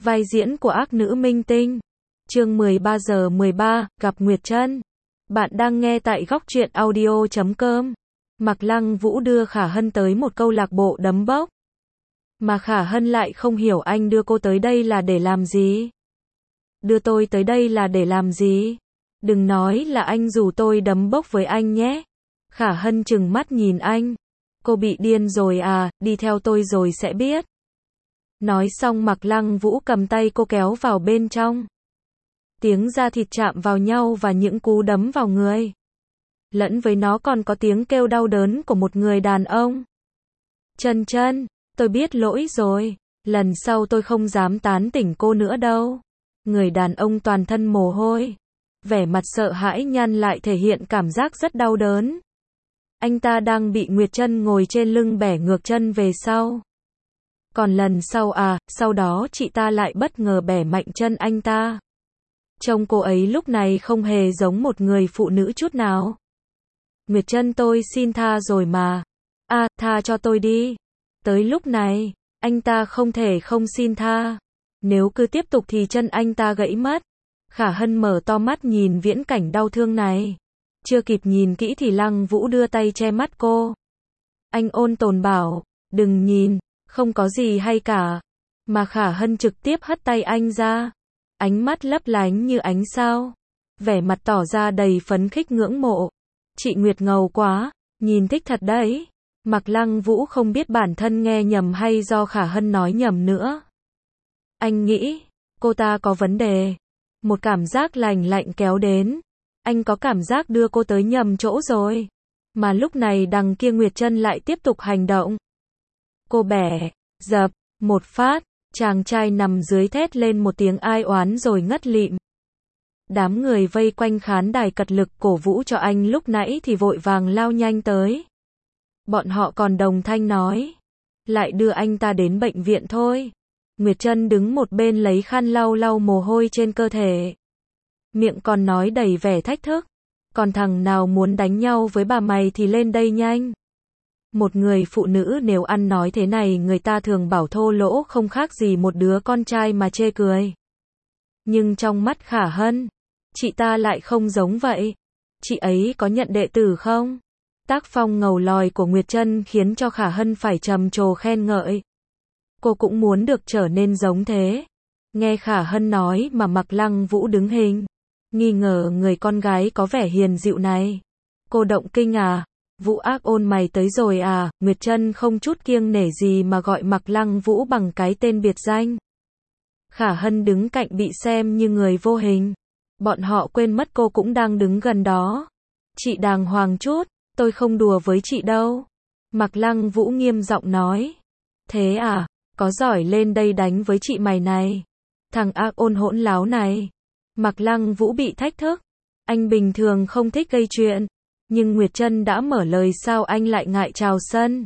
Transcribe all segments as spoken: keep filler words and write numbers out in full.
Vai diễn của ác nữ minh tinh. Chương mười ba giờ mười ba, gặp Nguyệt Trân. Bạn đang nghe tại góc truyện audio chấm com. Mạc Lăng Vũ đưa Khả Hân tới một câu lạc bộ đấm bốc. Mà Khả Hân lại không hiểu anh đưa cô tới đây là để làm gì. Đưa tôi tới đây là để làm gì? Đừng nói là anh rủ tôi đấm bốc với anh nhé. Khả Hân trừng mắt nhìn anh. Cô bị điên rồi à, đi theo tôi rồi sẽ biết. Nói xong Mạc Lăng Vũ cầm tay cô kéo vào bên trong. Tiếng da thịt chạm vào nhau và những cú đấm vào người. Lẫn với nó còn có tiếng kêu đau đớn của một người đàn ông. Trân Trân, tôi biết lỗi rồi. Lần sau tôi không dám tán tỉnh cô nữa đâu. Người đàn ông toàn thân mồ hôi. Vẻ mặt sợ hãi nhăn lại thể hiện cảm giác rất đau đớn. Anh ta đang bị Nguyệt Trân ngồi trên lưng bẻ ngược chân về sau. Còn lần sau à, sau đó chị ta lại bất ngờ bẻ mạnh chân anh ta. Trông cô ấy lúc này không hề giống một người phụ nữ chút nào. Nguyệt Trân, tôi xin tha rồi mà. À, tha cho tôi đi. Tới lúc này, anh ta không thể không xin tha. Nếu cứ tiếp tục thì chân anh ta gãy mất. Khả Hân mở to mắt nhìn viễn cảnh đau thương này. Chưa kịp nhìn kỹ thì Lăng Vũ đưa tay che mắt cô. Anh ôn tồn bảo, đừng nhìn, không có gì hay cả. Mà Khả Hân trực tiếp hất tay anh ra. Ánh mắt lấp lánh như ánh sao. Vẻ mặt tỏ ra đầy phấn khích ngưỡng mộ. Chị Nguyệt ngầu quá, nhìn thích thật đấy. Mạc Lăng Vũ không biết bản thân nghe nhầm hay do Khả Hân nói nhầm nữa. Anh nghĩ, cô ta có vấn đề. Một cảm giác lành lạnh kéo đến. Anh có cảm giác đưa cô tới nhầm chỗ rồi. Mà lúc này đằng kia Nguyệt Trân lại tiếp tục hành động. Cô bẻ, dập, một phát, chàng trai nằm dưới thét lên một tiếng ai oán rồi ngất lịm. Đám người vây quanh khán đài cật lực cổ vũ cho anh lúc nãy thì vội vàng lao nhanh tới. Bọn họ còn đồng thanh nói. Lại đưa anh ta đến bệnh viện thôi. Nguyệt Trân đứng một bên lấy khăn lau lau mồ hôi trên cơ thể. Miệng còn nói đầy vẻ thách thức. Còn thằng nào muốn đánh nhau với bà mày thì lên đây nhanh. Một người phụ nữ nếu ăn nói thế này người ta thường bảo thô lỗ không khác gì một đứa con trai mà chê cười. Nhưng trong mắt Khả Hân, chị ta lại không giống vậy. Chị ấy có nhận đệ tử không? Tác phong ngầu lòi của Nguyệt Trân khiến cho Khả Hân phải trầm trồ khen ngợi. Cô cũng muốn được trở nên giống thế. Nghe Khả Hân nói mà Mạc Lăng Vũ đứng hình. Nghi ngờ người con gái có vẻ hiền dịu này. Cô động kinh à? Vũ ác ôn mày tới rồi à? Nguyệt Trân không chút kiêng nể gì mà gọi Mạc Lăng Vũ bằng cái tên biệt danh. Khả Hân đứng cạnh bị xem như người vô hình. Bọn họ quên mất cô cũng đang đứng gần đó. Chị đàng hoàng chút, tôi không đùa với chị đâu. Mạc Lăng Vũ nghiêm giọng nói. Thế à? Có giỏi lên đây đánh với chị mày này. Thằng ác ôn hỗn láo này. Mạc Lăng Vũ bị thách thức. Anh bình thường không thích gây chuyện. Nhưng Nguyệt Trân đã mở lời sao anh lại ngại chào sân.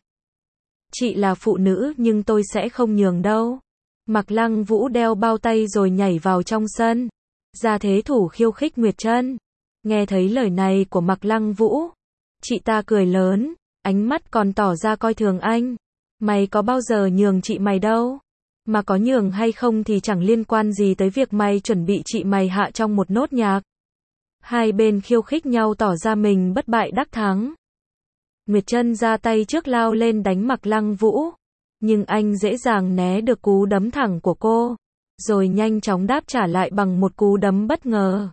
Chị là phụ nữ nhưng tôi sẽ không nhường đâu. Mạc Lăng Vũ đeo bao tay rồi nhảy vào trong sân. Ra thế thủ khiêu khích Nguyệt Trân. Nghe thấy lời này của Mạc Lăng Vũ. Chị ta cười lớn. Ánh mắt còn tỏ ra coi thường anh. Mày có bao giờ nhường chị mày đâu. Mà có nhường hay không thì chẳng liên quan gì tới việc mày chuẩn bị chị mày hạ trong một nốt nhạc. Hai bên khiêu khích nhau tỏ ra mình bất bại đắc thắng. Nguyệt Trân ra tay trước lao lên đánh Mạc Lăng Vũ. Nhưng anh dễ dàng né được cú đấm thẳng của cô. Rồi nhanh chóng đáp trả lại bằng một cú đấm bất ngờ.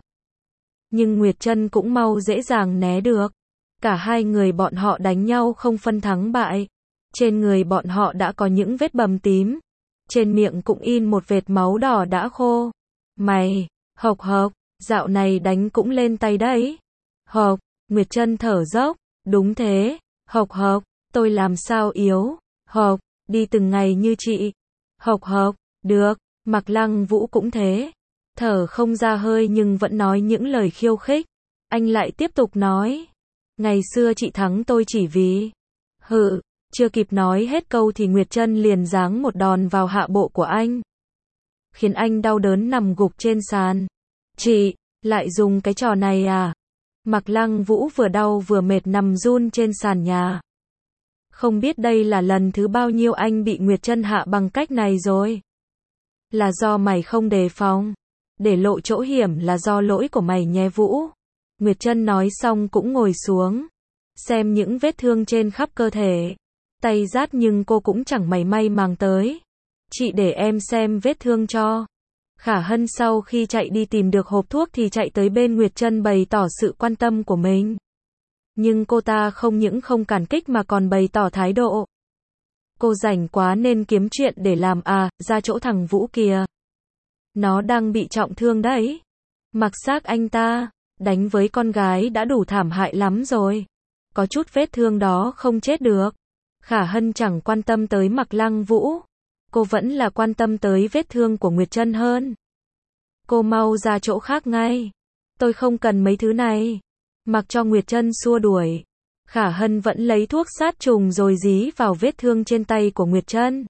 Nhưng Nguyệt Trân cũng mau dễ dàng né được. Cả hai người bọn họ đánh nhau không phân thắng bại. Trên người bọn họ đã có những vết bầm tím. Trên miệng cũng in một vệt máu đỏ đã khô. Mày, hộc hộc, dạo này đánh cũng lên tay đấy. Hộc, Nguyệt Trân thở dốc, đúng thế, hộc hộc, tôi làm sao yếu, hộc, đi từng ngày như chị. Hộc hộc, được, Mạc Lăng Vũ cũng thế. Thở không ra hơi nhưng vẫn nói những lời khiêu khích. Anh lại tiếp tục nói. Ngày xưa chị thắng tôi chỉ vì. Hự. Chưa kịp nói hết câu thì Nguyệt Trân liền giáng một đòn vào hạ bộ của anh. Khiến anh đau đớn nằm gục trên sàn. Chị, lại dùng cái trò này à? Mạc Lăng Vũ vừa đau vừa mệt nằm run trên sàn nhà. Không biết đây là lần thứ bao nhiêu anh bị Nguyệt Trân hạ bằng cách này rồi. Là do mày không đề phòng. Để lộ chỗ hiểm là do lỗi của mày nhé Vũ. Nguyệt Trân nói xong cũng ngồi xuống. Xem những vết thương trên khắp cơ thể. Tay rát nhưng cô cũng chẳng mảy may màng tới. Chị để em xem vết thương cho. Khả Hân sau khi chạy đi tìm được hộp thuốc thì chạy tới bên Nguyệt Trân bày tỏ sự quan tâm của mình. Nhưng cô ta không những không cản kích mà còn bày tỏ thái độ. Cô rảnh quá nên kiếm chuyện để làm à, ra chỗ thằng Vũ kìa. Nó đang bị trọng thương đấy. Mặc xác anh ta, đánh với con gái đã đủ thảm hại lắm rồi. Có chút vết thương đó không chết được. Khả Hân chẳng quan tâm tới Mạc Lăng Vũ. Cô vẫn là quan tâm tới vết thương của Nguyệt Trân hơn. Cô mau ra chỗ khác ngay. Tôi không cần mấy thứ này. Mặc cho Nguyệt Trân xua đuổi. Khả Hân vẫn lấy thuốc sát trùng rồi dí vào vết thương trên tay của Nguyệt Trân.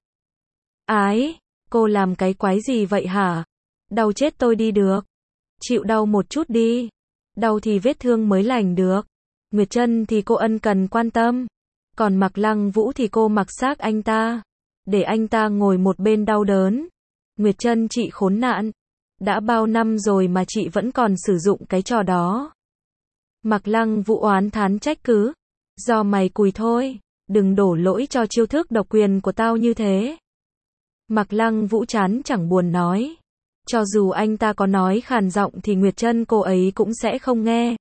Ái, cô làm cái quái gì vậy hả? Đau chết tôi đi được. Chịu đau một chút đi. Đau thì vết thương mới lành được. Nguyệt Trân thì cô ân cần quan tâm. Còn Mạc Lăng Vũ thì cô mặc xác anh ta. Để anh ta ngồi một bên đau đớn. Nguyệt Trân chị khốn nạn. Đã bao năm rồi mà chị vẫn còn sử dụng cái trò đó. Mạc Lăng Vũ oán thán trách cứ. Do mày cùi thôi. Đừng đổ lỗi cho chiêu thức độc quyền của tao như thế. Mạc Lăng Vũ chán chẳng buồn nói. Cho dù anh ta có nói khàn giọng thì Nguyệt Trân cô ấy cũng sẽ không nghe.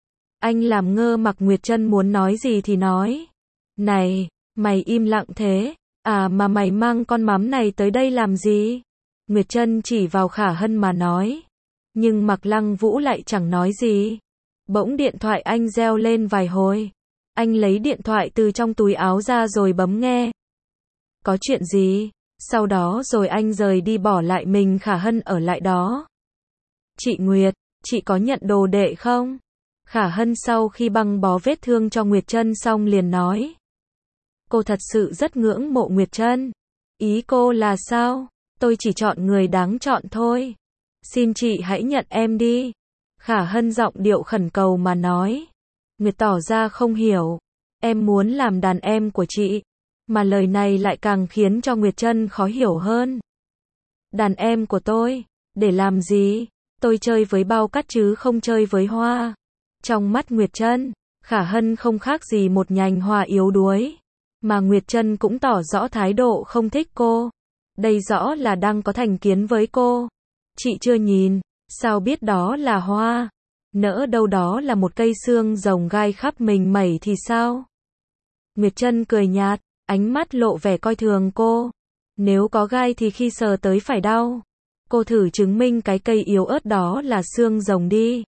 Anh làm ngơ mặc Nguyệt Trân muốn nói gì thì nói. Này, mày im lặng thế. À mà mày mang con mắm này tới đây làm gì? Nguyệt Trân chỉ vào Khả Hân mà nói. Nhưng Mạc Lăng Vũ lại chẳng nói gì. Bỗng điện thoại anh reo lên vài hồi. Anh lấy điện thoại từ trong túi áo ra rồi bấm nghe. Có chuyện gì? Sau đó rồi anh rời đi bỏ lại mình Khả Hân ở lại đó. Chị Nguyệt, chị có nhận đồ đệ không? Khả Hân sau khi băng bó vết thương cho Nguyệt Trân xong liền nói. Cô thật sự rất ngưỡng mộ Nguyệt Trân. Ý cô là sao? Tôi chỉ chọn người đáng chọn thôi. Xin chị hãy nhận em đi. Khả Hân giọng điệu khẩn cầu mà nói. Nguyệt tỏ ra không hiểu. Em muốn làm đàn em của chị. Mà lời này lại càng khiến cho Nguyệt Trân khó hiểu hơn. Đàn em của tôi? Để làm gì? Tôi chơi với bao cát chứ không chơi với hoa. Trong mắt Nguyệt Trân, Khả Hân không khác gì một nhành hoa yếu đuối. Mà Nguyệt Trân cũng tỏ rõ thái độ không thích cô. Đây rõ là đang có thành kiến với cô. Chị chưa nhìn, sao biết đó là hoa? Nỡ đâu đó là một cây xương rồng gai khắp mình mẩy thì sao? Nguyệt Trân cười nhạt, ánh mắt lộ vẻ coi thường cô. Nếu có gai thì khi sờ tới phải đau. Cô thử chứng minh cái cây yếu ớt đó là xương rồng đi.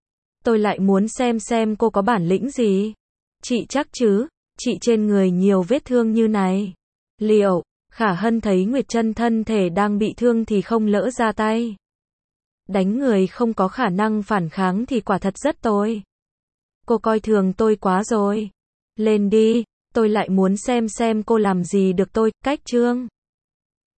Tôi lại muốn xem xem cô có bản lĩnh gì. Chị chắc chứ, chị trên người nhiều vết thương như này. Liệu, Khả Hân thấy Nguyệt Trân thân thể đang bị thương thì không lỡ ra tay. Đánh người không có khả năng phản kháng thì quả thật rất tồi. Cô coi thường tôi quá rồi. Lên đi, tôi lại muốn xem xem cô làm gì được tôi, cách trương.